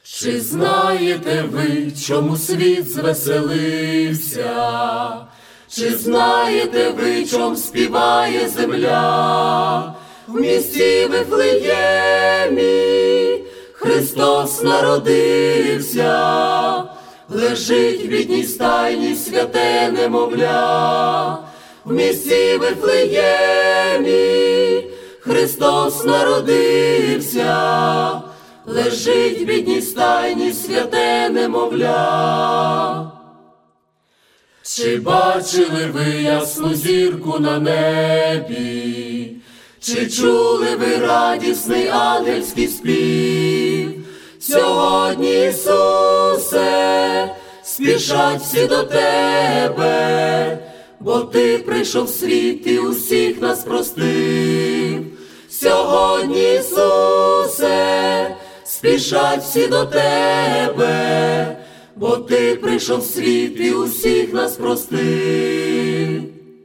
Чи знаєте ви, чому світ звеселився? Чи знаєте ви, чом співає земля? В місті Вифлеємі Христос народився, лежить в бідній стайні святе немовля. В місті Вифлеємі Христос народився, лежить в бідній стайні святе немовля. Чи бачили ви ясну зірку на небі? Чи чули ви радісний ангельський спів? Сьогодні, Ісусе, спішать всі до Тебе, бо Ти прийшов в світ і усіх нас простив. Сьогодні, Ісусе, спішать всі до Тебе, бо Ти прийшов в світ і усіх нас простив.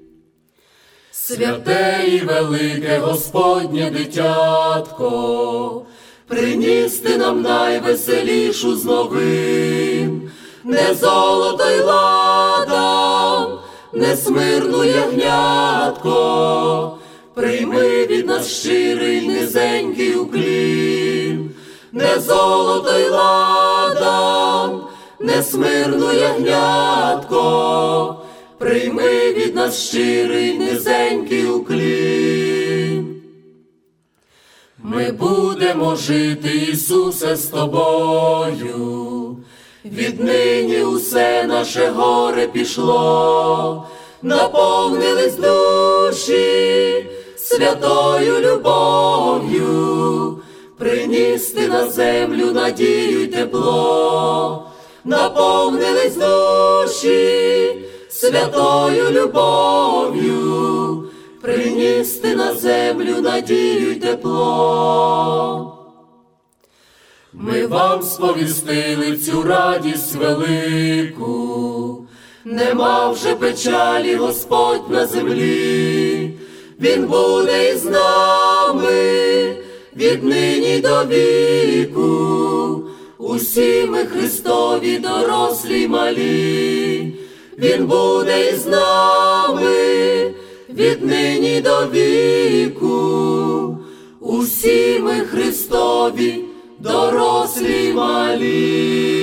Святе і велике Господнє дитятко, приніс Ти нам найвеселішу з новин, не золото й ладан, не смирну ягнятко, прийми від нас щирий низенький уклін, не золото й ладан, не смирну ягнятко, прийми від нас щирий низенький уклін. Ми будемо жити, Ісусе, з Тобою, віднині усе наше горе пішло, наповнились душі святою любов'ю, приніс Ти на землю надію й тепло, наповнились душі святою любов'ю, приніс Ти на землю надію й тепло. Ми вам сповістили цю радість велику, нема вже печалі Господь на землі, Він буде із нами віднині до віку. Усі ми Христові дорослі й малі, Він буде із нами віднині до віку. Усі ми Христові дорослі й малі.